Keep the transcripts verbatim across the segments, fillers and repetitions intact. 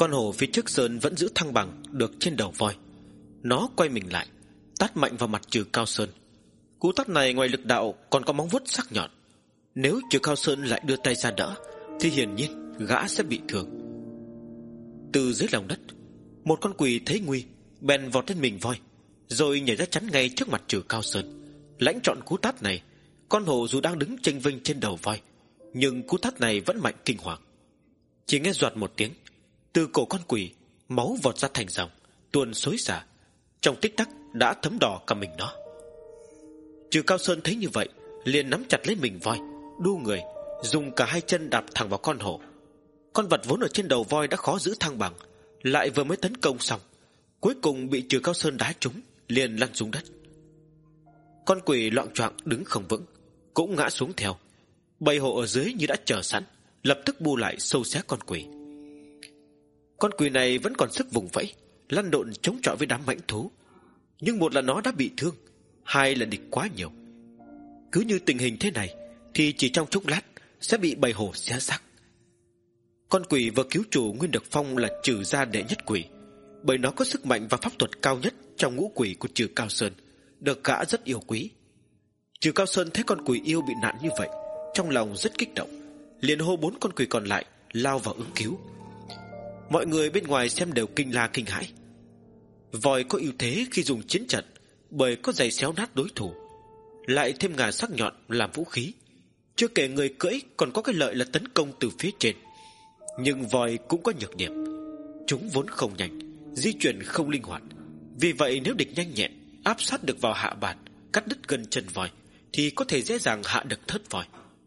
Con hổ phía trước sơn vẫn giữ thăng bằng được trên đầu voi. Nó quay mình lại, tát mạnh vào mặt Trừ Cao Sơn. Cú tát này ngoài lực đạo còn có móng vuốt sắc nhọn. Nếu Trừ Cao Sơn lại đưa tay ra đỡ thì hiển nhiên gã sẽ bị thương. Từ dưới lòng đất, một con quỷ thấy nguy bèn vọt lên mình voi, rồi nhảy ra chắn ngay trước mặt Trừ Cao Sơn. Lãnh trọn cú tát này, con hổ dù đang đứng chênh vênh trên đầu voi, nhưng cú tát này vẫn mạnh kinh hoàng. Chỉ nghe doạt một tiếng, từ cổ con quỷ máu vọt ra thành dòng, tuôn xối xả, trong tích tắc đã thấm đỏ cả mình nó. Trừ Cao Sơn thấy như vậy, liền nắm chặt lấy mình voi, đu người, dùng cả hai chân đạp thẳng vào con hổ. Con vật vốn ở trên đầu voi đã khó giữ thăng bằng, lại vừa mới tấn công xong, cuối cùng bị Trừ Cao Sơn đá trúng, liền lăn xuống đất. Con quỷ loạng choạng đứng không vững, cũng ngã xuống theo. Bầy hổ ở dưới như đã chờ sẵn, lập tức bu lại sâu xé con quỷ. Con quỷ này vẫn còn sức vùng vẫy, lăn lộn chống chọi với đám mãnh thú, nhưng một là nó đã bị thương, hai là địch quá nhiều. Cứ như tình hình thế này thì chỉ trong chốc lát sẽ bị bầy hổ xé xác. Con quỷ vừa cứu chủ nguyên được phong là Trừ gia đệ nhất quỷ, bởi nó có sức mạnh và pháp thuật cao nhất trong ngũ quỷ của Trừ Cao Sơn, được gã rất yêu quý. Trừ Cao Sơn thấy con quỷ yêu bị nạn như vậy, trong lòng rất kích động, liền hô bốn con quỷ còn lại lao vào ứng cứu. Mọi người bên ngoài xem đều kinh la kinh hãi. Voi có ưu thế khi dùng chiến trận, bởi có giày xéo nát đối thủ, lại thêm ngà sắc nhọn làm vũ khí. Chưa kể người cưỡi còn có cái lợi là tấn công từ phía trên. Nhưng voi cũng có nhược điểm, chúng vốn không nhanh, di chuyển không linh hoạt. Vì vậy nếu địch nhanh nhẹn áp sát được vào hạ bàn, cắt đứt gân chân voi, thì có thể dễ dàng hạ được thớt voi.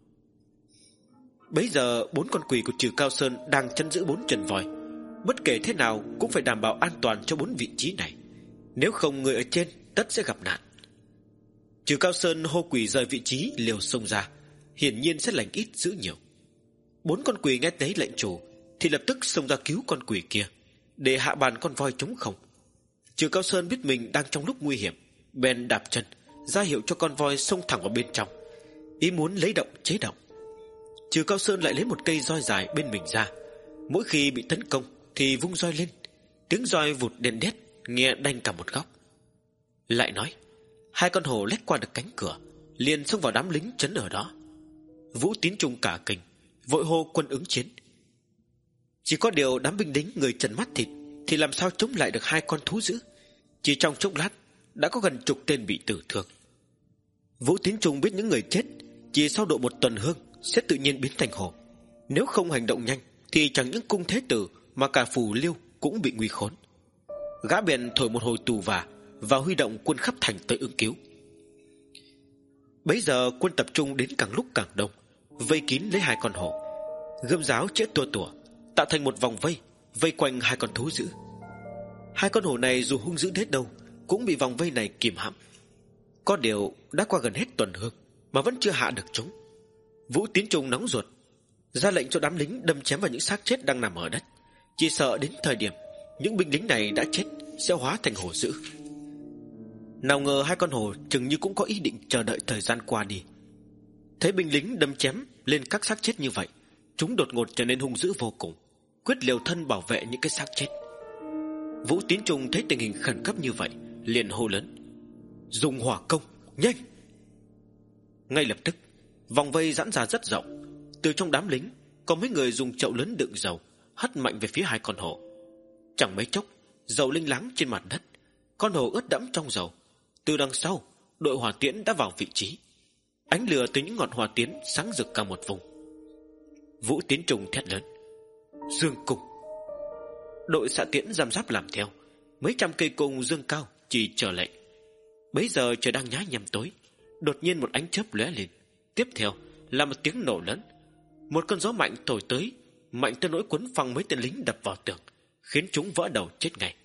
Bấy giờ bốn con quỷ của Trừ Cao Sơn đang chấn giữ bốn chân voi, bất kể thế nào cũng phải đảm bảo an toàn cho bốn vị trí này, nếu không người ở trên tất sẽ gặp nạn. Trừ Cao Sơn hô quỷ rời vị trí liều xông ra, hiển nhiên sẽ lành ít giữ nhiều. Bốn con quỷ nghe thấy lệnh chủ thì lập tức xông ra cứu con quỷ kia, để hạ bàn con voi trống không. Trừ Cao Sơn biết mình đang trong lúc nguy hiểm, bèn đạp chân ra hiệu cho con voi xông thẳng vào bên trong, ý muốn lấy động chế động. Trừ Cao Sơn lại lấy một cây roi dài bên mình ra, mỗi khi bị tấn công thì vung roi lên, tiếng roi vụt đen đét nghe đanh cả một góc. Lại nói, hai con hổ lách qua được cánh cửa, liền xông vào đám lính trấn ở đó. Vũ Tín Trung cả kinh, vội hô quân ứng chiến. Chỉ có điều đám binh lính người trần mắt thịt thì làm sao chống lại được hai con thú dữ. Chỉ trong chốc lát đã có gần chục tên bị tử thương. Vũ Tín Trung biết những người chết chỉ sau độ một tuần hương sẽ tự nhiên biến thành hổ, nếu không hành động nhanh thì chẳng những cung thế tử mà cả Phù Liêu cũng bị nguy khốn. Gã bèn thổi một hồi tù vả và huy động quân khắp thành tới ứng cứu. Bấy giờ quân tập trung đến càng lúc càng đông, vây kín lấy hai con hổ, gươm giáo chĩa tua tủa tạo thành một vòng vây, vây quanh hai con thú dữ. Hai con hổ này dù hung dữ đến đâu cũng bị vòng vây này kìm hãm. Có điều đã qua gần hết tuần hương mà vẫn chưa hạ được chúng. Vũ Tín Trung nóng ruột, ra lệnh cho đám lính đâm chém vào những xác chết đang nằm ở đất, chỉ sợ đến thời điểm những binh lính này đã chết sẽ hóa thành hổ dữ. Nào ngờ hai con hổ chừng như cũng có ý định chờ đợi thời gian qua đi. Thấy binh lính đâm chém lên các xác chết như vậy, chúng đột ngột trở nên hung dữ vô cùng, quyết liều thân bảo vệ những cái xác chết. Vũ Tín Trung thấy tình hình khẩn cấp như vậy, liền hô lớn: dùng hỏa công, nhanh! Ngay lập tức vòng vây giãn ra rất rộng. Từ trong đám lính có mấy người dùng chậu lớn đựng dầu hất mạnh về phía hai con hổ. Chẳng mấy chốc dầu linh láng trên mặt đất, con hổ ướt đẫm trong dầu. Từ đằng sau, đội hỏa tiễn đã vào vị trí. Ánh lửa từ những ngọn hỏa tiễn sáng rực cả một vùng. Vũ Tín Trung thét lớn: dương cung! Đội xạ tiễn giam giáp làm theo, mấy trăm cây cung dương cao chỉ chờ lệnh. Bấy giờ trời đang nhá nhem tối, đột nhiên một ánh chớp lóe lên, tiếp theo là một tiếng nổ lớn. Một cơn gió mạnh thổi tới, mạnh tới nỗi cuốn phăng mấy tên lính đập vào tường, khiến chúng vỡ đầu chết ngay.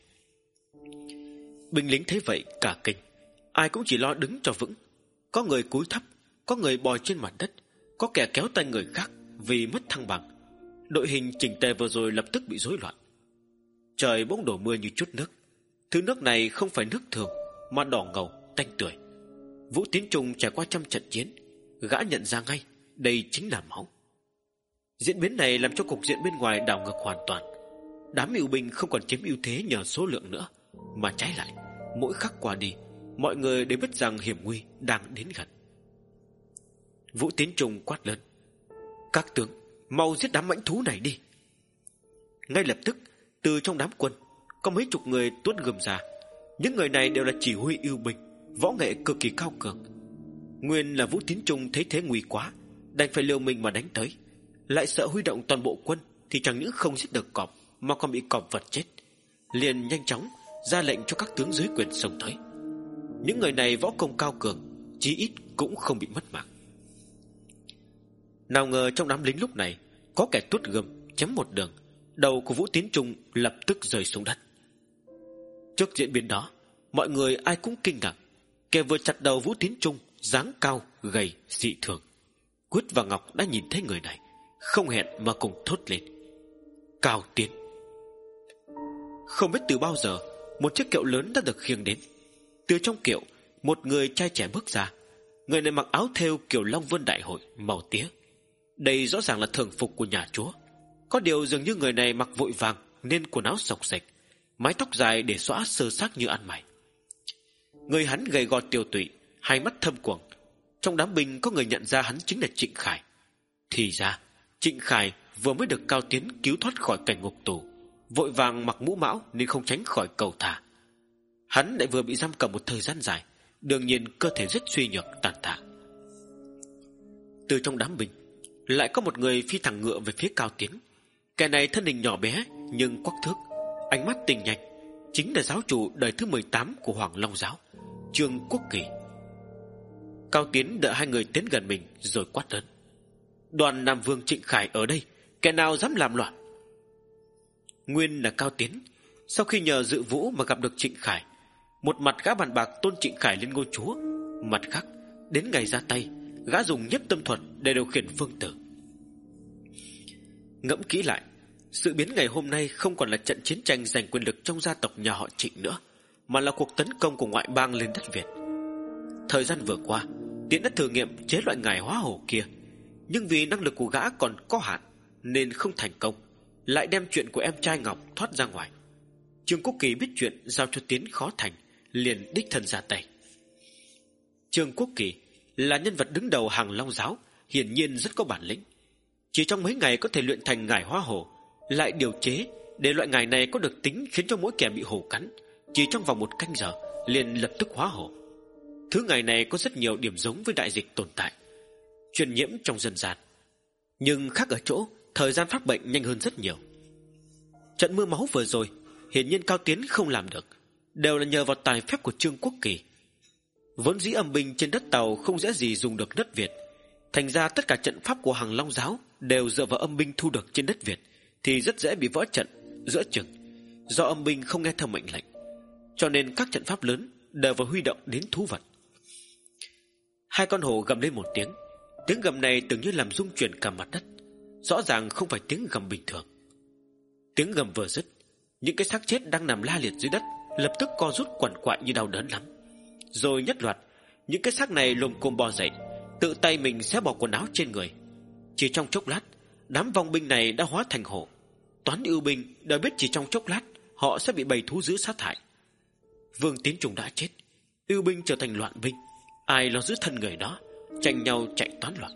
Binh lính thấy vậy cả kinh, ai cũng chỉ lo đứng cho vững. Có người cúi thấp, có người bò trên mặt đất, có kẻ kéo tay người khác vì mất thăng bằng. Đội hình chỉnh tề vừa rồi lập tức bị rối loạn. Trời bỗng đổ mưa như chút nước. Thứ nước này không phải nước thường, mà đỏ ngầu, tanh tưởi. Vũ Tín Trung trải qua trăm trận chiến, gã nhận ra ngay đây chính là máu. Diễn biến này làm cho cục diện bên ngoài đảo ngược hoàn toàn. đám yêu binh không còn chiếm ưu thế nhờ số lượng nữa, mà trái lại, mỗi khắc qua đi, mọi người đều biết rằng hiểm nguy đang đến gần. Vũ Tiến Trung quát lớn: "Các tướng, mau giết đám mãnh thú này đi!" Ngay lập tức, từ trong đám quân có mấy chục người tuốt gươm ra. Những người này đều là chỉ huy yêu binh, võ nghệ cực kỳ cao cường. Nguyên là Vũ Tiến Trung thấy thế nguy quá, đành phải liều mình mà đánh tới. Lại sợ huy động toàn bộ quân thì chẳng những không giết được cọp mà còn bị cọp vật chết, liền nhanh chóng ra lệnh cho các tướng dưới quyền xông tới. Những người này võ công cao cường, chí ít cũng không bị mất mạng. Nào ngờ trong đám lính lúc này có kẻ tuốt gươm chém một đường, đầu của Vũ Tiến Trung lập tức rơi xuống đất. Trước diễn biến đó, mọi người ai cũng kinh ngạc. Kẻ vừa chặt đầu Vũ Tiến Trung dáng cao gầy dị thường. Quyết và Ngọc đã nhìn thấy người này, không hẹn mà cùng thốt lên: "Cao Tiến!" Không biết từ bao giờ, một chiếc kiệu lớn đã được khiêng đến. Từ trong kiệu, một người trai trẻ bước ra. Người này mặc áo thêu kiểu Long Vân Đại Hội màu tía. Đây rõ ràng là thường phục của nhà chúa. Có điều dường như người này mặc vội vàng nên quần áo xộc xệch, mái tóc dài để xõa sơ xác như ăn mày. Người hắn gầy gò tiều tụy, hai mắt thâm quầng. Trong đám binh có người nhận ra hắn chính là Trịnh Khải. Thì ra Trịnh Khải vừa mới được Cao Tiến cứu thoát khỏi cảnh ngục tù, vội vàng mặc mũ mão nên không tránh khỏi cầu thả. Hắn lại vừa bị giam cầm một thời gian dài, đương nhiên cơ thể rất suy nhược tàn tạ. Từ trong đám binh lại có một người phi thẳng ngựa về phía Cao Tiến. Kẻ này thân hình nhỏ bé nhưng quắc thước, ánh mắt tinh nhanh, chính là giáo chủ đời thứ mười tám của Hoàng Long giáo, Trương Quốc Kỳ. Cao Tiến đợi hai người tiến gần mình rồi quát lớn: "Đoàn Nam Vương Trịnh Khải ở đây, kẻ nào dám làm loạn?" Nguyên là Cao Tiến, sau khi nhờ dự vũ mà gặp được Trịnh Khải, một mặt gã bàn bạc tôn Trịnh Khải lên ngôi chúa, mặt khác đến ngày ra tay, gã dùng nhất tâm thuật để điều khiển phương tử. Ngẫm kỹ lại, sự biến ngày hôm nay không còn là trận chiến tranh giành quyền lực trong gia tộc nhà họ Trịnh nữa, mà là cuộc tấn công của ngoại bang lên đất Việt. Thời gian vừa qua, Tiến đã thử nghiệm chế loại ngải hóa hổ kia, nhưng vì năng lực của gã còn có hạn nên không thành công, lại đem chuyện của em trai Ngọc thoát ra ngoài. Trương Quốc Kỳ biết chuyện giao cho Tiến khó thành, liền đích thân ra tay. Trương Quốc Kỳ là nhân vật đứng đầu hàng Long giáo, hiển nhiên rất có bản lĩnh. Chỉ trong mấy ngày có thể luyện thành ngải hóa hổ, lại điều chế để loại ngải này có được tính khiến cho mỗi kẻ bị hổ cắn chỉ trong vòng một canh giờ liền lập tức hóa hổ. Thứ ngải này có rất nhiều điểm giống với đại dịch tồn tại, truyền nhiễm trong dân gian, nhưng khác ở chỗ thời gian phát bệnh nhanh hơn rất nhiều. Trận mưa máu vừa rồi, hiển nhiên Cao Tiến không làm được, đều là nhờ vào tài phép của Trương Quốc Kỳ. Vốn dĩ âm binh trên đất Tàu không dễ gì dùng được đất Việt, thành ra tất cả trận pháp của Hàng Long giáo đều dựa vào âm binh thu được trên đất Việt, thì rất dễ bị vỡ trận giữa chừng, do âm binh không nghe theo mệnh lệnh. Cho nên các trận pháp lớn đều phải huy động đến thú vật. Hai con hổ gầm lên một tiếng. Tiếng gầm này tưởng như làm rung chuyển cả mặt đất, rõ ràng không phải tiếng gầm bình thường. Tiếng gầm vừa dứt, những cái xác chết đang nằm la liệt dưới đất lập tức co rút quằn quại như đau đớn lắm. Rồi nhất loạt, những cái xác này lồm cồm bò dậy, tự tay mình xé bỏ quần áo trên người. Chỉ trong chốc lát, đám vong binh này đã hóa thành hổ. Toán yêu binh đã biết chỉ trong chốc lát họ sẽ bị bầy thú dữ sát hại. Vương Tiến Trung đã chết, yêu binh trở thành loạn binh, ai lo giữ thân người đó, tranh nhau chạy toán loạn.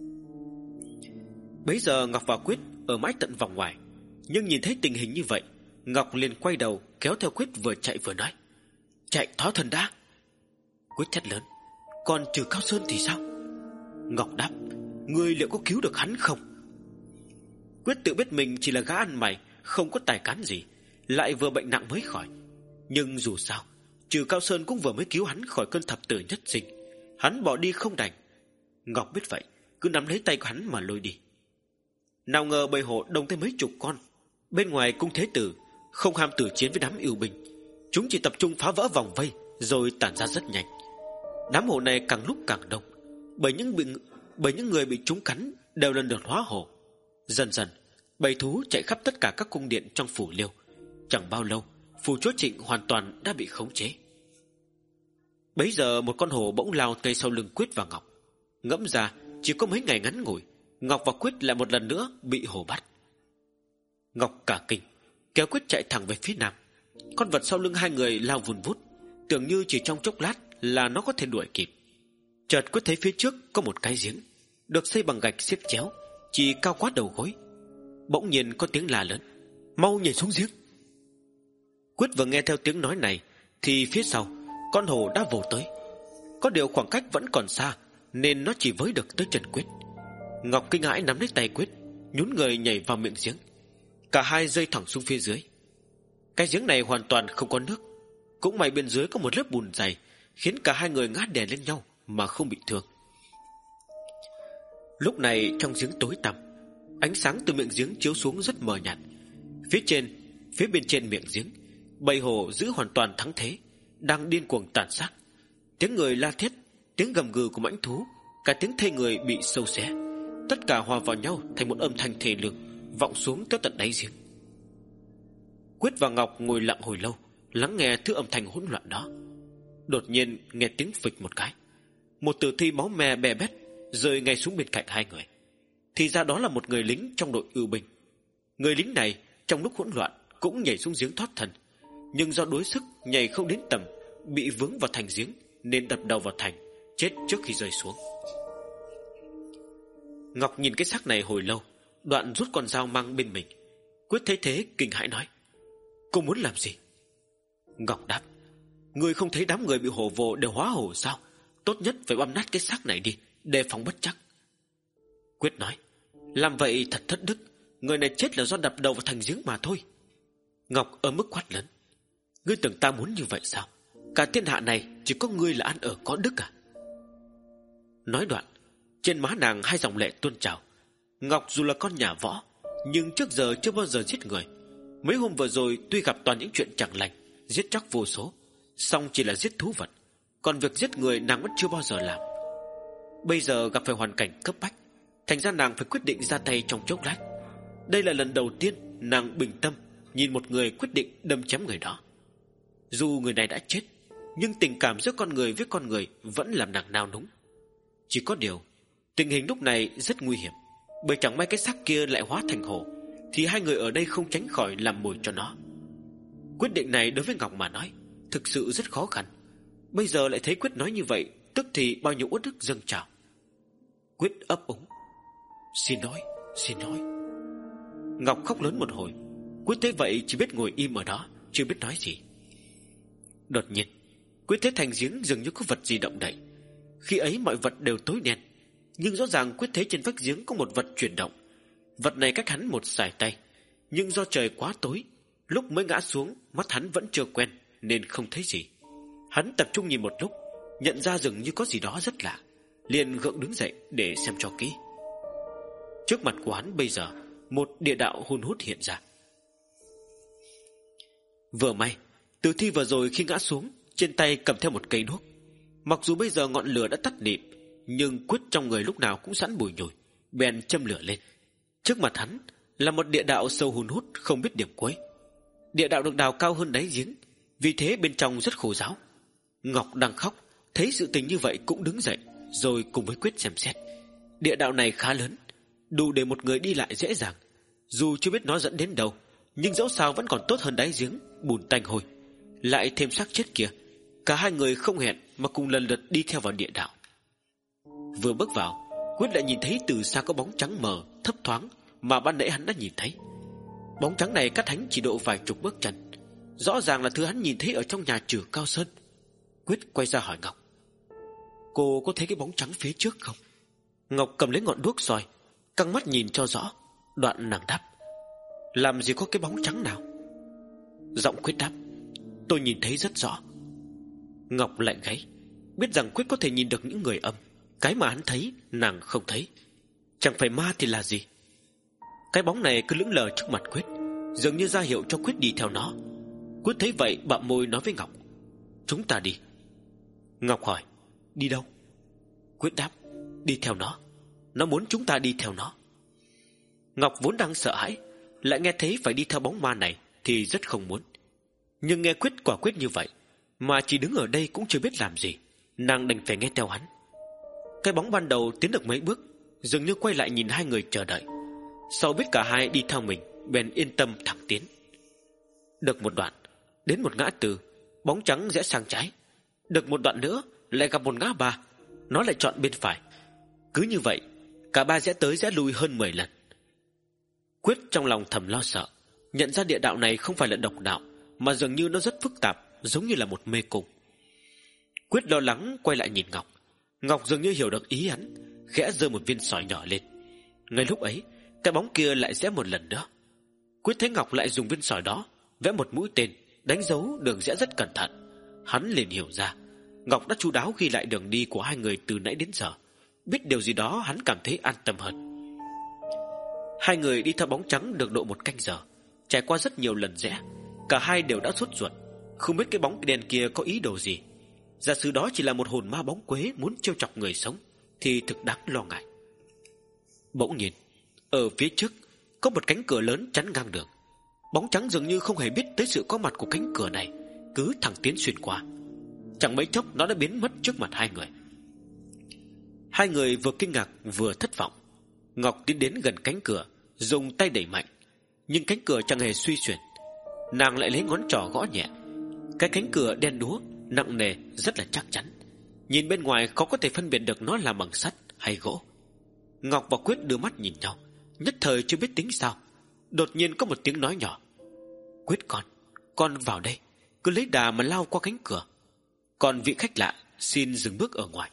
Bấy giờ Ngọc và Quyết ở mãi tận vòng ngoài, nhưng nhìn thấy tình hình như vậy, Ngọc liền quay đầu kéo theo Quyết vừa chạy vừa nói: "Chạy thoát thân đã." Quyết thét lớn: "Còn Trừ Cao Sơn thì sao?" Ngọc đáp: "Ngươi liệu có cứu được hắn không?" Quyết tự biết mình chỉ là gã ăn mày, không có tài cán gì, lại vừa bệnh nặng mới khỏi. Nhưng dù sao, Trừ Cao Sơn cũng vừa mới cứu hắn khỏi cơn thập tử nhất sinh, hắn bỏ đi không đành. Ngọc biết vậy, cứ nắm lấy tay của hắn mà lôi đi. Nào ngờ bầy hổ đông tới mấy chục con. Bên ngoài cung thế tử không ham tử chiến với đám yêu binh, chúng chỉ tập trung phá vỡ vòng vây rồi tản ra rất nhanh. Đám hổ này càng lúc càng đông, bởi những bị, bởi những người bị chúng cắn đều lần lượt hóa hổ. Dần dần, bầy thú chạy khắp tất cả các cung điện trong phủ Liêu. Chẳng bao lâu, phủ chúa Trịnh hoàn toàn đã bị khống chế. Bấy giờ một con hổ bỗng lao tới sau lưng Quyết và Ngọc. Ngẫm ra chỉ có mấy ngày ngắn ngủi, Ngọc và Quyết lại một lần nữa bị hổ bắt. Ngọc cả kinh, kéo Quyết chạy thẳng về phía nam. Con vật sau lưng hai người lao vùn vút, tưởng như chỉ trong chốc lát là nó có thể đuổi kịp. Chợt Quyết thấy phía trước có một cái giếng, được xây bằng gạch xếp chéo, chỉ cao quá đầu gối. Bỗng nhiên có tiếng la lớn: "Mau nhảy xuống giếng!" Quyết vừa nghe theo tiếng nói này thì phía sau con hổ đã vồ tới. Có điều khoảng cách vẫn còn xa nên nó chỉ với được tới chân Quyết. Ngọc kinh hãi nắm lấy tay Quyết, nhún người nhảy vào miệng giếng. Cả hai rơi thẳng xuống phía dưới. Cái giếng này hoàn toàn không có nước, cũng may bên dưới có một lớp bùn dày, khiến cả hai người ngã đè lên nhau mà không bị thương. Lúc này trong giếng tối tăm, ánh sáng từ miệng giếng chiếu xuống rất mờ nhạt. Phía trên, phía bên trên miệng giếng, bầy hổ giữ hoàn toàn thắng thế, đang điên cuồng tàn sát. Tiếng người la thét, tiếng gầm gừ của mãnh thú, cả tiếng thây người bị sâu xé, tất cả hòa vào nhau thành một âm thanh thê lương, vọng xuống tới tận đáy giếng. Quyết và Ngọc ngồi lặng hồi lâu, lắng nghe thứ âm thanh hỗn loạn đó. Đột nhiên nghe tiếng phịch một cái, một tử thi máu me bè bét rơi ngay xuống bên cạnh hai người. Thì ra đó là một người lính trong đội ưu binh. Người lính này trong lúc hỗn loạn cũng nhảy xuống giếng thoát thân, nhưng do đuối sức nhảy không đến tầm, bị vướng vào thành giếng nên đập đầu vào thành, chết trước khi rơi xuống. Ngọc nhìn cái xác này hồi lâu, đoạn rút con dao mang bên mình. Quyết thấy thế kinh hãi nói: "Cô muốn làm gì?" Ngọc đáp: "Ngươi không thấy đám người bị hổ vồ đều hóa hổ sao? Tốt nhất phải băm nát cái xác này đi, đề phòng bất trắc." Quyết nói: "Làm vậy thật thất đức, người này chết là do đập đầu vào thành giếng mà thôi." Ngọc ở mức quát lớn: "Ngươi tưởng ta muốn như vậy sao? Cả thiên hạ này chỉ có ngươi là ăn ở có đức à?" Nói đoạn, trên má nàng hai dòng lệ tuôn trào. Ngọc dù là con nhà võ, nhưng trước giờ chưa bao giờ giết người. Mấy hôm vừa rồi tuy gặp toàn những chuyện chẳng lành, giết chóc vô số, song chỉ là giết thú vật, còn việc giết người nàng vẫn chưa bao giờ làm. Bây giờ gặp phải hoàn cảnh cấp bách, thành ra nàng phải quyết định ra tay trong chốc lát. Đây là lần đầu tiên nàng bình tâm nhìn một người quyết định đâm chém người đó. Dù người này đã chết, nhưng tình cảm giữa con người với con người vẫn làm nàng nao núng. Chỉ có điều tình hình lúc này rất nguy hiểm, bởi chẳng may cái xác kia lại hóa thành hổ, thì hai người ở đây không tránh khỏi làm mồi cho nó. Quyết định này đối với Ngọc mà nói thực sự rất khó khăn. Bây giờ lại thấy Quyết nói như vậy, tức thì bao nhiêu uất ức dâng trào. Quyết ấp úng: "Xin lỗi, xin lỗi." Ngọc khóc lớn một hồi. Quyết thấy vậy chỉ biết ngồi im ở đó, chưa biết nói gì. Đột nhiên Quyết thấy thành giếng dường như có vật gì động đậy. Khi ấy mọi vật đều tối đen, nhưng rõ ràng Quyết thấy trên vách giếng có một vật chuyển động. Vật này cách hắn một sải tay, nhưng do trời quá tối, lúc mới ngã xuống mắt hắn vẫn chưa quen nên không thấy gì. Hắn tập trung nhìn một lúc, nhận ra dường như có gì đó rất lạ, liền gượng đứng dậy để xem cho kỹ. Trước mặt của hắn bây giờ một địa đạo hun hút hiện ra. Vừa may tử thi vừa rồi khi ngã xuống, trên tay cầm theo một cây đuốc. Mặc dù bây giờ ngọn lửa đã tắt lịm, nhưng Quyết trong người lúc nào cũng sẵn bùi nhùi, bèn châm lửa lên. Trước mặt hắn là một địa đạo sâu hun hút không biết điểm cuối. Địa đạo được đào cao hơn đáy giếng, vì thế bên trong rất khô ráo. Ngọc đang khóc, thấy sự tình như vậy cũng đứng dậy, rồi cùng với Quyết xem xét. Địa đạo này khá lớn, đủ để một người đi lại dễ dàng. Dù chưa biết nó dẫn đến đâu, nhưng dẫu sao vẫn còn tốt hơn đáy giếng bùn tanh hôi. Lại thêm xác chết kia, cả hai người không hẹn mà cùng lần lượt đi theo vào địa đạo. Vừa bước vào, Quyết lại nhìn thấy từ xa có bóng trắng mờ thấp thoáng mà ban nãy hắn đã nhìn thấy. Bóng trắng này cách hắn chỉ độ vài chục bước chân, rõ ràng là thứ hắn nhìn thấy ở trong nhà Trử Cao Sơn. Quyết quay ra hỏi Ngọc: "Cô có thấy cái bóng trắng phía trước không?" Ngọc cầm lấy ngọn đuốc soi, căng mắt nhìn cho rõ, đoạn nàng đáp: "Làm gì có cái bóng trắng nào?" Giọng Quyết đáp: "Tôi nhìn thấy rất rõ." Ngọc lạnh gáy, biết rằng Quyết có thể nhìn được những người âm, cái mà hắn thấy nàng không thấy. Chẳng phải ma thì là gì? Cái bóng này cứ lững lờ trước mặt Quyết, dường như ra hiệu cho Quyết đi theo nó. Quyết thấy vậy bặm môi nói với Ngọc: "Chúng ta đi." Ngọc hỏi: "Đi đâu?" Quyết đáp: "Đi theo nó. Nó muốn chúng ta đi theo nó." Ngọc vốn đang sợ hãi, lại nghe thấy phải đi theo bóng ma này thì rất không muốn. Nhưng nghe Quyết quả quyết như vậy, mà chỉ đứng ở đây cũng chưa biết làm gì, nàng đành phải nghe theo hắn. Cái bóng ban đầu tiến được mấy bước, dường như quay lại nhìn hai người chờ đợi. Sau biết cả hai đi theo mình, bèn yên tâm thẳng tiến. Được một đoạn, đến một ngã tư, bóng trắng rẽ sang trái. Được một đoạn nữa, lại gặp một ngã ba, nó lại chọn bên phải. Cứ như vậy, cả ba rẽ tới rẽ lui hơn mười lần. Quyết trong lòng thầm lo sợ, nhận ra địa đạo này không phải là độc đạo, mà dường như nó rất phức tạp, giống như là một mê cung. Quyết lo lắng quay lại nhìn Ngọc. Ngọc dường như hiểu được ý hắn, khẽ giơ một viên sỏi nhỏ lên. Ngay lúc ấy, cái bóng kia lại rẽ một lần nữa. Quyết thấy Ngọc lại dùng viên sỏi đó vẽ một mũi tên, đánh dấu đường rẽ rất cẩn thận. Hắn liền hiểu ra, Ngọc đã chu đáo ghi lại đường đi của hai người từ nãy đến giờ. Biết điều gì đó, hắn cảm thấy an tâm hơn. Hai người đi theo bóng trắng được độ một canh giờ, trải qua rất nhiều lần rẽ. Cả hai đều đã sốt ruột, không biết cái bóng đen kia có ý đồ gì. Giả sử đó chỉ là một hồn ma bóng quế muốn trêu chọc người sống, thì thực đáng lo ngại. Bỗng nhiên, ở phía trước có một cánh cửa lớn chắn ngang đường. Bóng trắng dường như không hề biết tới sự có mặt của cánh cửa này, cứ thẳng tiến xuyên qua. Chẳng mấy chốc nó đã biến mất trước mặt hai người. Hai người vừa kinh ngạc vừa thất vọng. Ngọc tiến đến gần cánh cửa, dùng tay đẩy mạnh, nhưng cánh cửa chẳng hề suy chuyển. Nàng lại lấy ngón trỏ gõ nhẹ. Cái cánh cửa đen đúa, nặng nề, rất là chắc chắn. Nhìn bên ngoài khó có thể phân biệt được nó là bằng sắt hay gỗ. Ngọc và Quyết đưa mắt nhìn nhau, nhất thời chưa biết tính sao. Đột nhiên có một tiếng nói nhỏ: Quyết con, con vào đây, cứ lấy đà mà lao qua cánh cửa. Còn vị khách lạ xin dừng bước ở ngoài.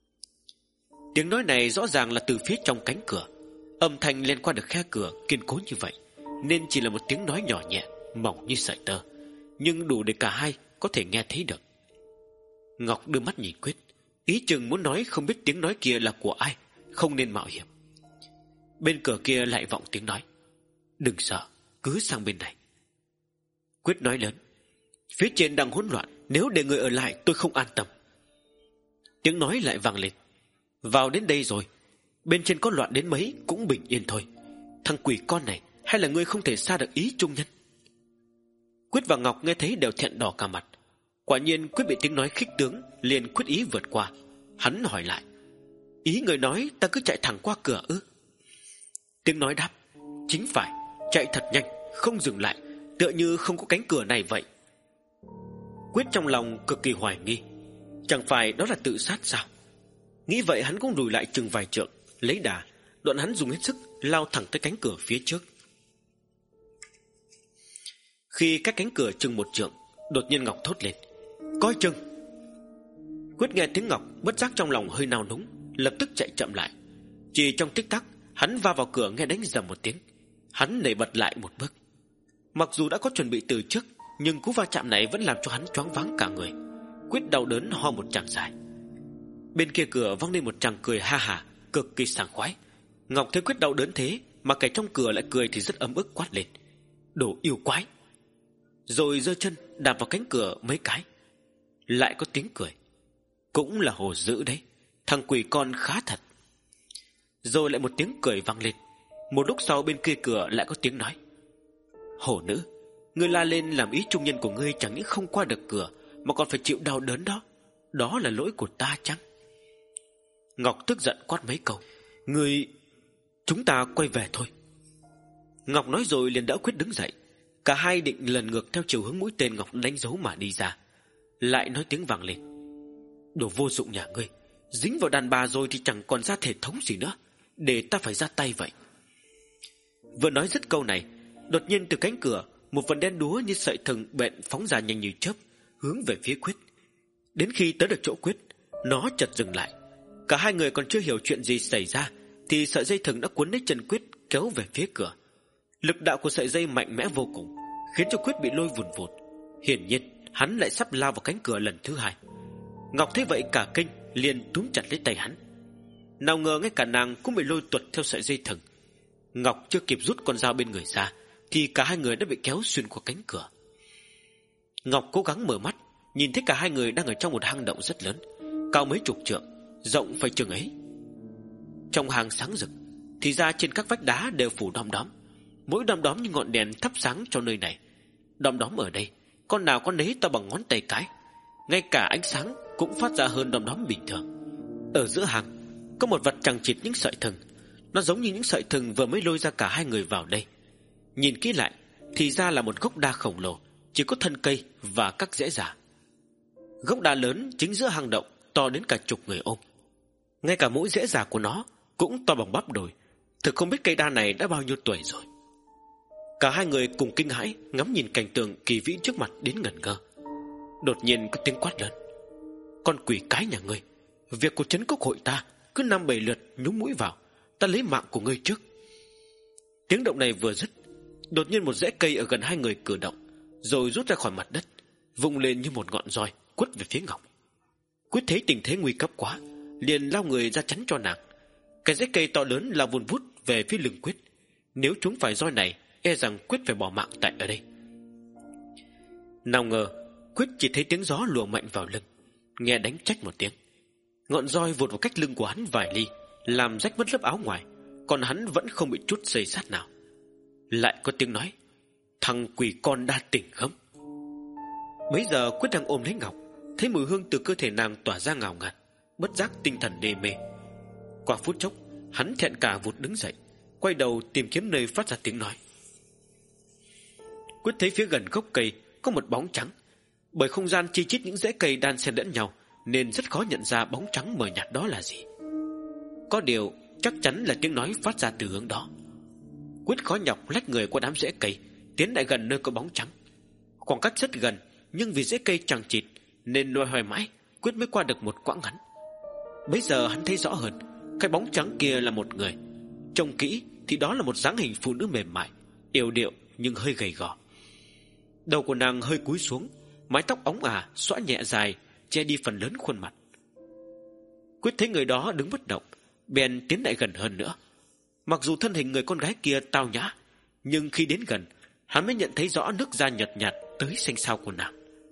Tiếng nói này rõ ràng là từ phía trong cánh cửa. Âm thanh lên qua được khe cửa kiên cố như vậy, nên chỉ là một tiếng nói nhỏ nhẹ, mỏng như sợi tơ, nhưng đủ để cả hai có thể nghe thấy được. Ngọc đưa mắt nhìn Quyết, ý chừng muốn nói không biết tiếng nói kia là của ai, không nên mạo hiểm. Bên cửa kia lại vọng tiếng nói: Đừng sợ, cứ sang bên này. Quyết nói lớn: Phía trên đang hỗn loạn, nếu để người ở lại tôi không an tâm. Tiếng nói lại vang lên: Vào đến đây rồi, bên trên có loạn đến mấy cũng bình yên thôi. Thằng quỷ con này, hay là ngươi không thể xa được ý trung nhân? Quyết và Ngọc nghe thấy đều thẹn đỏ cả mặt. Quả nhiên Quyết bị tiếng nói khích tướng, liền quyết ý vượt qua. Hắn hỏi lại: Ý người nói ta cứ chạy thẳng qua cửa ư? Tiếng nói đáp: Chính phải, chạy thật nhanh, không dừng lại, tựa như không có cánh cửa này vậy. Quyết trong lòng cực kỳ hoài nghi, chẳng phải đó là tự sát sao? Nghĩ vậy hắn cũng lùi lại chừng vài trượng, lấy đà, đoạn hắn dùng hết sức lao thẳng tới cánh cửa phía trước. Khi cách cánh cửa chừng một trượng, đột nhiên Ngọc thốt lên: Coi chừng! Quyết nghe tiếng Ngọc, bất giác trong lòng hơi nao núng, lập tức chạy chậm lại. Chỉ trong tích tắc, hắn va vào cửa nghe đánh rầm một tiếng. Hắn nảy bật lại một bước. Mặc dù đã có chuẩn bị từ trước, nhưng cú va chạm này vẫn làm cho hắn choáng váng cả người. Quyết đau đớn ho một tràng dài. Bên kia cửa vang lên một tràng cười ha hả, cực kỳ sảng khoái. Ngọc thấy Quyết đau đớn thế mà kẻ trong cửa lại cười thì rất ấm ức, quát lên: Đồ yêu quái! Rồi giơ chân đạp vào cánh cửa mấy cái. Lại có tiếng cười: Cũng là hồ dữ đấy, thằng quỷ con khá thật. Rồi lại một tiếng cười vang lên. Một lúc sau bên kia cửa lại có tiếng nói: Hổ nữ, ngươi la lên làm ý trung nhân của ngươi chẳng những không qua được cửa, mà còn phải chịu đau đớn đó. Đó là lỗi của ta chăng? Ngọc tức giận quát mấy câu: Ngươi... Chúng ta quay về thôi. Ngọc nói rồi liền đỡ Quyết đứng dậy. Cả hai định lần ngược theo chiều hướng mũi tên Ngọc đánh dấu mà đi ra. Lại nói tiếng vang lên: Đồ vô dụng nhà ngươi, dính vào đàn bà rồi thì chẳng còn ra thể thống gì nữa, để ta phải ra tay vậy. Vừa nói dứt câu này, đột nhiên từ cánh cửa một vần đen đúa như sợi thừng bện phóng ra nhanh như chớp, hướng về phía Quyết. Đến khi tới được chỗ Quyết, nó chợt dừng lại. Cả hai người còn chưa hiểu chuyện gì xảy ra thì sợi dây thừng đã cuốn lấy chân Quyết kéo về phía cửa. Lực đạo của sợi dây mạnh mẽ vô cùng, khiến cho Quyết bị lôi vùn vụt. Hiển nhiên hắn lại sắp lao vào cánh cửa lần thứ hai. Ngọc thấy vậy cả kinh, liền túm chặt lấy tay hắn. Nào ngờ ngay cả nàng cũng bị lôi tuột theo sợi dây thừng. Ngọc chưa kịp rút con dao bên người ra thì cả hai người đã bị kéo xuyên qua cánh cửa. Ngọc cố gắng mở mắt, nhìn thấy cả hai người đang ở trong một hang động rất lớn, cao mấy chục trượng, rộng phải chừng ấy. Trong hang sáng rực, thì ra trên các vách đá đều phủ đom đóm, mỗi đom đóm như ngọn đèn thắp sáng cho nơi này. Đom đóm ở đây con nào con nấy to bằng ngón tay cái, ngay cả ánh sáng cũng phát ra hơn đom đóm bình thường. Ở giữa hang có một vật chằng chịt những sợi thừng, nó giống như những sợi thừng vừa mới lôi ra cả hai người vào đây. Nhìn kỹ lại thì ra là một gốc đa khổng lồ, chỉ có thân cây và các rễ già. Gốc đa lớn chính giữa hang động to đến cả chục người ôm. Ngay cả mỗi rễ già của nó cũng to bằng bắp đùi. Thực không biết cây đa này đã bao nhiêu tuổi rồi. Cả hai người cùng kinh hãi ngắm nhìn cảnh tượng kỳ vĩ trước mặt đến ngẩn ngơ. Đột nhiên có tiếng quát lớn: "Con quỷ cái nhà ngươi, việc của trấn cốc hội ta cứ năm bảy lượt nhúng mũi vào, ta lấy mạng của ngươi trước." Tiếng động này vừa dứt, đột nhiên một rễ cây ở gần hai người cử động, rồi rút ra khỏi mặt đất, vung lên như một ngọn roi quất về phía Ngọc. Quyết thấy tình thế nguy cấp quá, liền lao người ra chắn cho nàng. Cái rễ cây to lớn lao vun vút về phía lưng Quyết. Nếu chúng phải roi này, e rằng Quyết phải bỏ mạng tại ở đây. Nào ngờ Quyết chỉ thấy tiếng gió lùa mạnh vào lưng, nghe đánh trách một tiếng. Ngọn roi vụt vào cách lưng của hắn vài ly, làm rách mất lớp áo ngoài, còn hắn vẫn không bị chút xây sát nào. Lại có tiếng nói: "Thằng quỷ con đã tỉnh không?" Bấy giờ Quyết đang ôm lấy Ngọc, thấy mùi hương từ cơ thể nàng tỏa ra ngào ngạt, bất giác tinh thần đê mê. Qua phút chốc, hắn thẹn cả vụt đứng dậy, quay đầu tìm kiếm nơi phát ra tiếng nói. Quyết thấy phía gần gốc cây có một bóng trắng. Bởi không gian chi chít những rễ cây đan xen lẫn nhau, nên rất khó nhận ra bóng trắng mờ nhạt đó là gì. Có điều chắc chắn là tiếng nói phát ra từ hướng đó. Quyết khó nhọc lách người qua đám rễ cây, tiến lại gần nơi có bóng trắng. Khoảng cách rất gần, nhưng vì rễ cây chằng chịt nên loay hoay mãi, Quyết mới qua được một quãng ngắn. Bấy giờ hắn thấy rõ hơn, cái bóng trắng kia là một người. Trông kỹ thì đó là một dáng hình phụ nữ mềm mại, yểu điệu nhưng hơi gầy gò. Đầu của nàng hơi cúi xuống, mái tóc óng ả xõa nhẹ dài, che đi phần lớn khuôn mặt. Quyết thấy người đó đứng bất động, bèn tiến lại gần hơn nữa. Mặc dù thân hình người con gái kia tao nhã, nhưng khi đến gần, hắn mới nhận thấy rõ nước da nhợt nhạt tới xanh xao của nàng.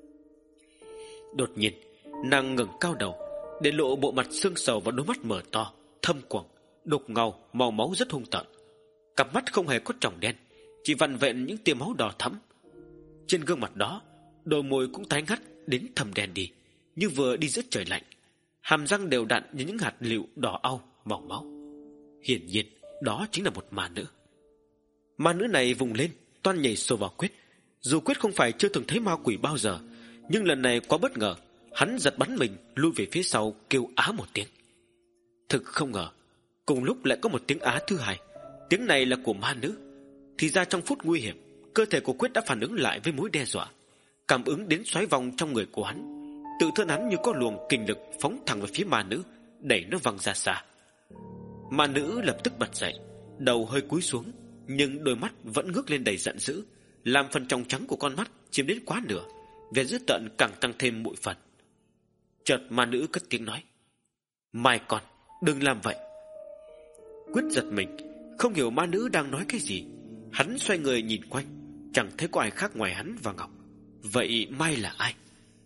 Đột nhiên, nàng ngẩng cao đầu, để lộ bộ mặt xương sầu và đôi mắt mở to, thâm quầng, đục ngầu, màu máu rất hung tợn. Cặp mắt không hề có tròng đen, chỉ vằn vện những tia máu đỏ thẫm. Trên gương mặt đó, đôi môi cũng tái ngắt đến thâm đen đi, như vừa đi giữa trời lạnh. Hàm răng đều đặn như những hạt lựu đỏ au màu máu. Hiển nhiên đó chính là một ma nữ. Ma nữ này vùng lên, toan nhảy sâu vào Quyết. Dù Quyết không phải chưa từng thấy ma quỷ bao giờ, nhưng lần này quá bất ngờ, hắn giật bắn mình lui về phía sau, kêu á một tiếng. Thực không ngờ, cùng lúc lại có một tiếng á thứ hai. Tiếng này là của ma nữ. Thì ra trong phút nguy hiểm, cơ thể của Quyết đã phản ứng lại với mối đe dọa, cảm ứng đến xoáy vòng trong người của hắn. Tự thân hắn như có luồng kình lực phóng thẳng về phía ma nữ, đẩy nó văng ra xa. Ma nữ lập tức bật dậy, đầu hơi cúi xuống, nhưng đôi mắt vẫn ngước lên đầy giận dữ, làm phần trong trắng của con mắt chiếm đến quá nửa, vẻ dữ tợn càng tăng thêm bội phần. Chợt ma nữ cất tiếng nói: "Mai con, đừng làm vậy." Quyết giật mình, không hiểu ma nữ đang nói cái gì. Hắn xoay người nhìn quanh, chẳng thấy có ai khác ngoài hắn và Ngọc. Vậy Mai là ai?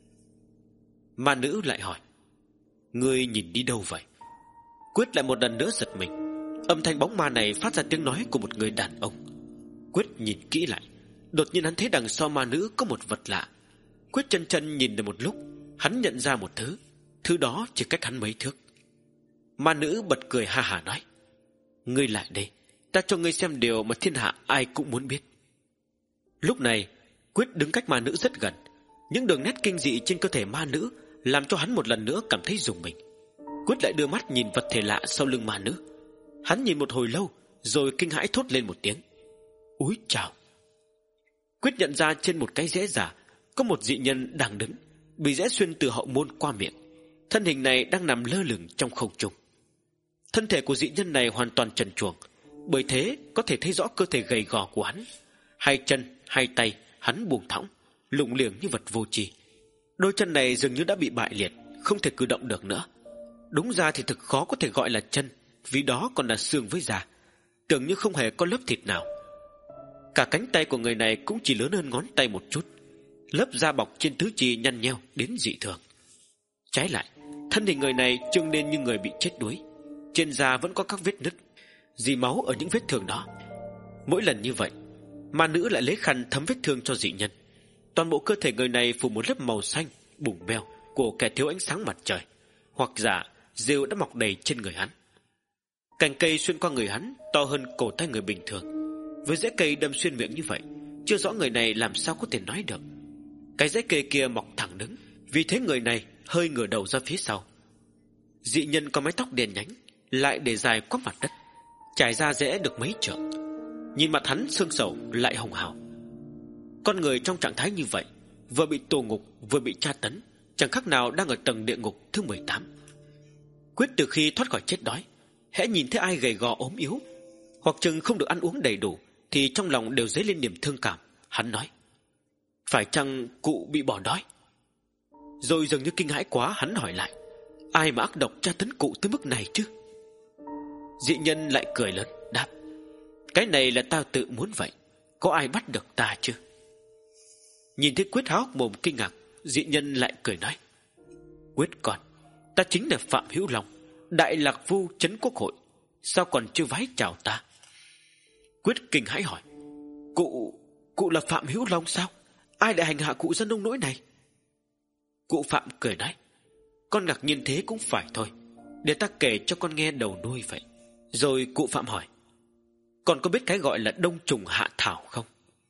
Ma nữ lại hỏi: "Ngươi nhìn đi đâu vậy?" Quyết lại một lần nữa giật mình. Âm thanh bóng ma này phát ra tiếng nói của một người đàn ông. Quyết nhìn kỹ lại, đột nhiên hắn thấy đằng sau ma nữ có một vật lạ. Quyết chân chân nhìn được một lúc, hắn nhận ra một thứ. Thứ đó chỉ cách hắn mấy thước. Ma nữ bật cười ha hả nói: "Ngươi lại đây, ta cho ngươi xem điều mà thiên hạ ai cũng muốn biết." Lúc này Quyết đứng cách ma nữ rất gần. Những đường nét kinh dị trên cơ thể ma nữ làm cho hắn một lần nữa cảm thấy rùng mình. Quyết lại đưa mắt nhìn vật thể lạ sau lưng ma nữ. Hắn nhìn một hồi lâu, rồi kinh hãi thốt lên một tiếng: "Úi chào!" Quyết nhận ra trên một cái rễ già có một dị nhân đang đứng, bị rẽ xuyên từ hậu môn qua miệng. Thân hình này đang nằm lơ lửng trong không trung. Thân thể của dị nhân này hoàn toàn trần truồng, bởi thế có thể thấy rõ cơ thể gầy gò của hắn. Hai chân, hai tay hắn buông thõng, lủng liềng như vật vô tri. Đôi chân này dường như đã bị bại liệt, không thể cử động được nữa. Đúng ra thì thực khó có thể gọi là chân, vì đó còn là xương với da, tưởng như không hề có lớp thịt nào. Cả cánh tay của người này cũng chỉ lớn hơn ngón tay một chút, lớp da bọc trên tứ chi nhăn nheo đến dị thường. Trái lại, thân hình người này trông nên như người bị chết đuối. Trên da vẫn có các vết nứt, dì máu ở những vết thương đó. Mỗi lần như vậy, ma nữ lại lấy khăn thấm vết thương cho dị nhân. Toàn bộ cơ thể người này phủ một lớp màu xanh bùng beo của kẻ thiếu ánh sáng mặt trời, hoặc giả rêu đã mọc đầy trên người hắn. Cành cây xuyên qua người hắn to hơn cổ tay người bình thường. Với rễ cây đâm xuyên miệng như vậy, chưa rõ người này làm sao có thể nói được. Cái rễ cây kia mọc thẳng đứng, vì thế người này hơi ngửa đầu ra phía sau. Dị nhân có mái tóc đen nhánh, lại để dài qua mặt đất, trải ra rẽ được mấy trượng. Nhìn mặt hắn xương sầu lại hồng hào. Con người trong trạng thái như vậy, vừa bị tù ngục vừa bị tra tấn, chẳng khác nào đang ở tầng địa ngục thứ mười tám. Quyết từ khi thoát khỏi chết đói, hễ nhìn thấy ai gầy gò ốm yếu, hoặc chừng không được ăn uống đầy đủ, thì trong lòng đều dấy lên niềm thương cảm. Hắn nói: phải chăng cụ bị bỏ đói? Rồi dường như kinh hãi quá, hắn hỏi lại: ai mà ác độc tra tấn cụ tới mức này chứ? Dị nhân lại cười lớn đáp: cái này là ta tự muốn vậy, có ai bắt được ta chứ? Nhìn thấy Quyết há hốc mồm kinh ngạc, dị nhân lại cười nói: Quyết con, ta chính là Phạm Hữu Long, Đại Lạc Vu trấn quốc hội, sao còn chưa vái chào ta? Quyết kinh hãi hỏi: Cụ, cụ là Phạm Hữu Long sao? Ai lại hành hạ cụ ra nông nỗi này? Cụ Phạm cười nói: con ngạc nhiên thế cũng phải thôi, để ta kể cho con nghe đầu đuôi vậy. Rồi cụ Phạm hỏi: con có biết cái gọi là đông trùng hạ thảo không?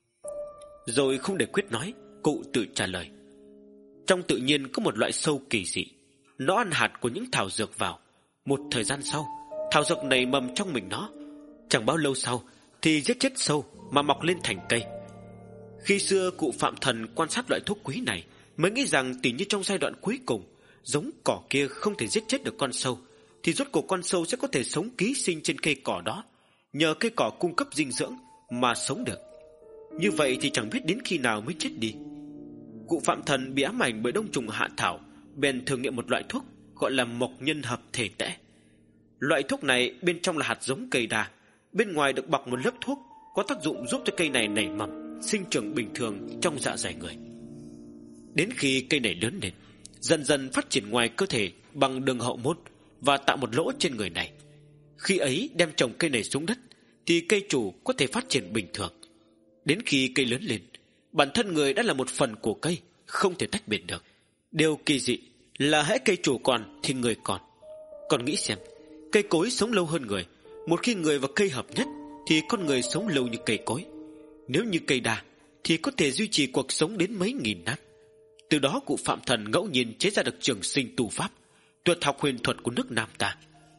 Rồi không để Quyết nói, cụ tự trả lời: trong tự nhiên có một loại sâu kỳ dị, nó ăn hạt của những thảo dược vào. Một thời gian sau, thảo dược này mầm trong mình nó, chẳng bao lâu sau thì giết chết sâu mà mọc lên thành cây. Khi xưa cụ Phạm Thần quan sát loại thuốc quý này, mới nghĩ rằng tỉ như trong giai đoạn cuối cùng, giống cỏ kia không thể giết chết được con sâu, thì rốt cuộc con sâu sẽ có thể sống ký sinh trên cây cỏ đó, nhờ cây cỏ cung cấp dinh dưỡng mà sống được. Như vậy thì chẳng biết đến khi nào mới chết đi. Cụ Phạm Thần bị ám ảnh bởi đông trùng hạ thảo, bèn thử nghiệm một loại thuốc gọi là mộc nhân hợp thể tễ. Loại thuốc này bên trong là hạt giống cây đa, bên ngoài được bọc một lớp thuốc có tác dụng giúp cho cây này nảy mầm, sinh trưởng bình thường trong dạ dày người. Đến khi cây này lớn lên, dần dần phát triển ngoài cơ thể bằng đường hậu môn và tạo một lỗ trên người này. Khi ấy đem trồng cây này xuống đất, thì cây chủ có thể phát triển bình thường. Đến khi cây lớn lên, bản thân người đã là một phần của cây, không thể tách biệt được. Điều kỳ dị là hễ cây chủ còn thì người còn. Còn nghĩ xem, cây cối sống lâu hơn người, một khi người và cây hợp nhất thì con người sống lâu như cây cối. Nếu như cây đa thì có thể duy trì cuộc sống đến mấy nghìn năm. Từ đó cụ Phạm Thần ngẫu nhiên chế ra được trường sinh tu pháp, tuyệt học huyền thuật của nước Nam ta.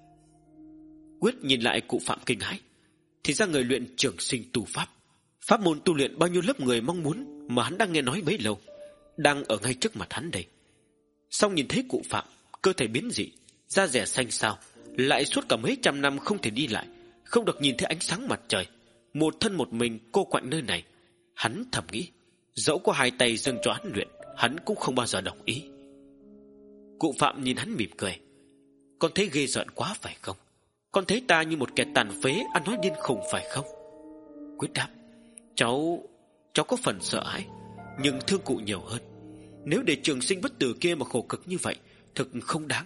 Quyết nhìn lại cụ Phạm kinh hãi, thì ra người luyện trường sinh tu pháp, pháp môn tu luyện bao nhiêu lớp người mong muốn mà hắn đang nghe nói bấy lâu, đang ở ngay trước mặt hắn đây. Xong nhìn thấy cụ Phạm, cơ thể biến dị, da dẻ xanh xao, lại suốt cả mấy trăm năm không thể đi lại, không được nhìn thấy ánh sáng mặt trời, một thân một mình cô quạnh nơi này. Hắn thầm nghĩ, dẫu có hai tay dâng cho hắn luyện, hắn cũng không bao giờ đồng ý. Cụ Phạm nhìn hắn mỉm cười: con thấy ghê rợn quá phải không? Con thấy ta như một kẻ tàn phế, ăn nói điên khùng phải không? Quyết đáp: Cháu Cháu có phần sợ hãi, nhưng thương cụ nhiều hơn. Nếu để trường sinh bất tử kia mà khổ cực như vậy, thực không đáng.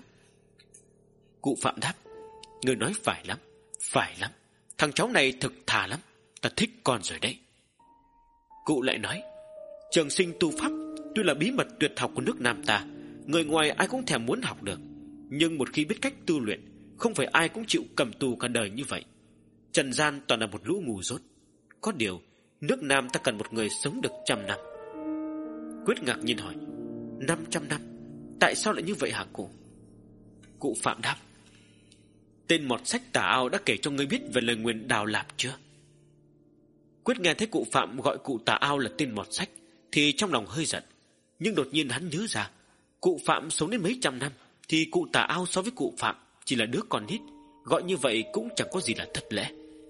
Cụ Phạm đáp: Người nói phải lắm, phải lắm. Thằng cháu này thực thà lắm, ta thích con rồi đấy. Cụ lại nói: Trường sinh tu pháp tuy là bí mật tuyệt học của nước Nam ta, người ngoài ai cũng thèm muốn học được, nhưng một khi biết cách tu luyện, không phải ai cũng chịu cầm tù cả đời như vậy. Trần gian toàn là một lũ ngu dốt. Có điều nước Nam ta cần một người sống được trăm năm. Quyết ngạc nhiên hỏi: Năm trăm năm? Tại sao lại như vậy hả cụ? Cụ Phạm đáp: Tên mọt sách tà ao đã kể cho ngươi biết về lời nguyền Đào Lạp chưa? Quyết nghe thấy cụ Phạm gọi cụ tà ao là tên mọt sách thì trong lòng hơi giận, nhưng đột nhiên hắn nhớ ra, cụ Phạm sống đến mấy trăm năm, thì cụ tà ao so với cụ Phạm chỉ là đứa con nít, gọi như vậy cũng chẳng có gì là thất lễ.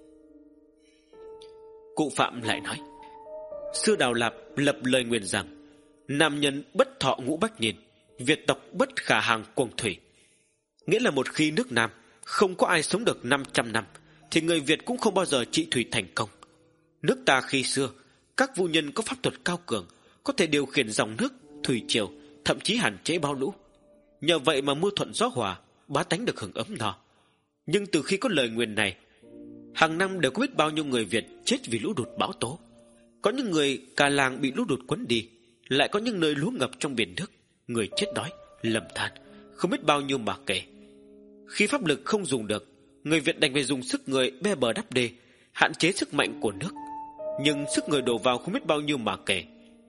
Cụ Phạm lại nói: Xưa Đào Lạp lập lời nguyền rằng: Nam nhân bất thọ ngũ bách niên, Việt tộc bất khả hàng cuồng thủy. Nghĩa là một khi nước Nam không có ai sống được năm trăm năm, thì người Việt cũng không bao giờ trị thủy thành công. Nước ta khi xưa, các vu nhân có pháp thuật cao cường, có thể điều khiển dòng nước, thủy triều, thậm chí hạn chế bão lũ. Nhờ vậy mà mưa thuận gió hòa, bá tánh được hưởng ấm no. Nhưng từ khi có lời nguyền này, hàng năm đều có biết bao nhiêu người Việt chết vì lũ lụt bão tố. Có những người cả làng bị lũ lụt cuốn đi, lại có những nơi lúa ngập trong biển nước, người chết đói, lầm than, không biết bao nhiêu mà kể. Khi pháp lực không dùng được, người Việt đành phải dùng sức người bê bờ đắp đê, hạn chế sức mạnh của nước. Nhưng sức người đổ vào không biết bao nhiêu mà kể.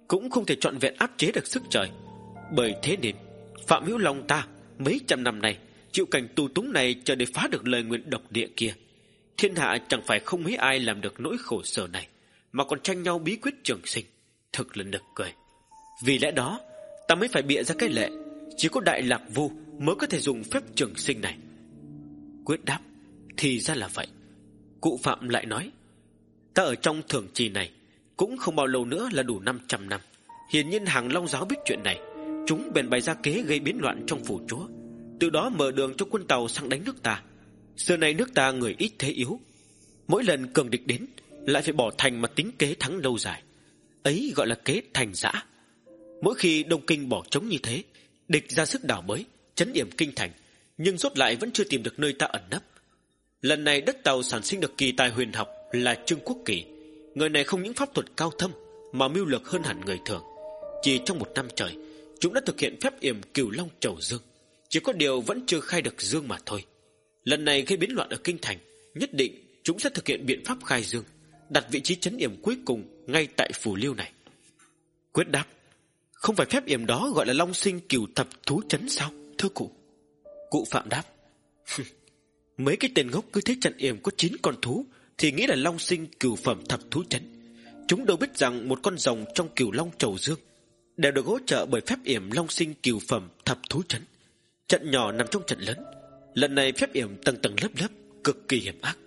cũng không thể trọn vẹn áp chế được sức trời. Bởi thế nên Phạm Hữu Long ta mấy trăm năm nay chịu cảnh tù túng này chờ để phá được lời nguyện độc địa kia. Thiên hạ chẳng phải không mấy ai làm được nỗi khổ sở này, mà còn tranh nhau bí quyết trường sinh, thực là nực cười. Vì lẽ đó ta mới phải bịa ra cái lệ chỉ có Đại Lạc Vu mới có thể dùng phép trường sinh này. Quyết đáp: thì ra là vậy. Cụ Phạm lại nói: ta ở trong thường trì này cũng không bao lâu nữa là đủ năm trăm năm. Hiển nhiên Hàng Long giáo biết chuyện này, chúng bèn bày ra kế gây biến loạn trong phủ chúa, từ đó mở đường cho quân Tàu sang đánh nước ta. Xưa nay nước ta người ít thế yếu, mỗi lần cường địch đến lại phải bỏ thành mà tính kế thắng lâu dài, ấy gọi là kế thành giã. Mỗi khi Đông Kinh bỏ trống như thế, địch ra sức đảo bới trấn yểm kinh thành, nhưng rốt lại vẫn chưa tìm được nơi ta ẩn nấp. Lần này đất Tàu sản sinh được kỳ tài huyền học là Trương Quốc Kỳ. Người này không những pháp thuật cao thâm mà mưu lược hơn hẳn người thường. Chỉ trong một năm trời, chúng đã thực hiện phép yểm Cửu Long Trầu Dương, chỉ có điều vẫn chưa khai được dương mà thôi. Lần này gây biến loạn ở kinh thành, nhất định chúng sẽ thực hiện biện pháp khai dương, đặt vị trí trấn yểm cuối cùng ngay tại phù liêu này. Quyết đáp: không phải phép yểm đó gọi là Long Sinh Cửu Thập Thú Trấn sao, thưa cụ? Cụ Phạm đáp: mấy cái tên ngốc cứ thấy trận yểm có chín con thú thì nghĩ là Long Sinh Cửu Phẩm Thập Thú Trấn. Chúng đâu biết rằng một con rồng trong Cửu Long Trầu Dương đều được hỗ trợ bởi phép yểm Long Sinh Cửu Phẩm Thập Thú Trấn. Trận nhỏ nằm trong trận lớn. Lần này phép yểm tầng tầng lớp lớp, cực kỳ hiểm ác.